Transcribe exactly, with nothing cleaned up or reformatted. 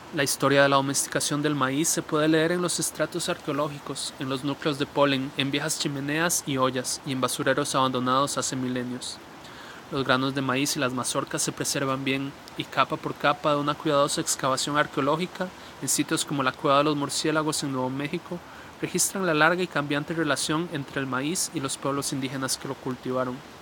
La historia de la domesticación del maíz se puede leer en los estratos arqueológicos, en los núcleos de polen, en viejas chimeneas y ollas, y en basureros abandonados hace milenios. Los granos de maíz y las mazorcas se preservan bien, y capa por capa de una cuidadosa excavación arqueológica, en sitios como la Cueva de los Murciélagos en Nuevo México, registran la larga y cambiante relación entre el maíz y los pueblos indígenas que lo cultivaron.